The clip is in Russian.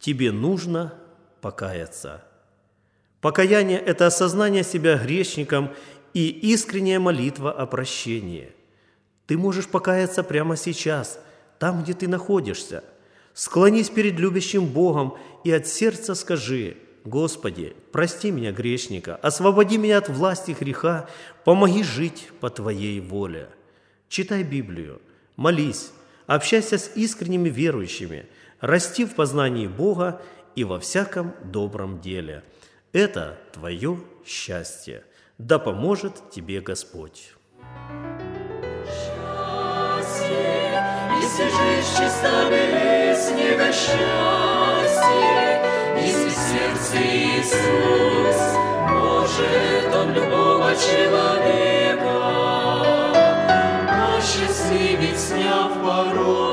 тебе нужно покаяться. Покаяние – это осознание себя грешником и искренняя молитва о прощении. Ты можешь покаяться прямо сейчас, там, где ты находишься. Склонись перед любящим Богом и от сердца скажи: «Господи, прости меня, грешника, освободи меня от власти греха, помоги жить по Твоей воле». Читай Библию, молись, общайся с искренними верующими, расти в познании Бога и во всяком добром деле. Это твое счастье. Да поможет тебе Господь. Счастье, если жизнь чиста без него, счастье, если в сердце Иисус, может Он любого человека осчастливить, сняв порог.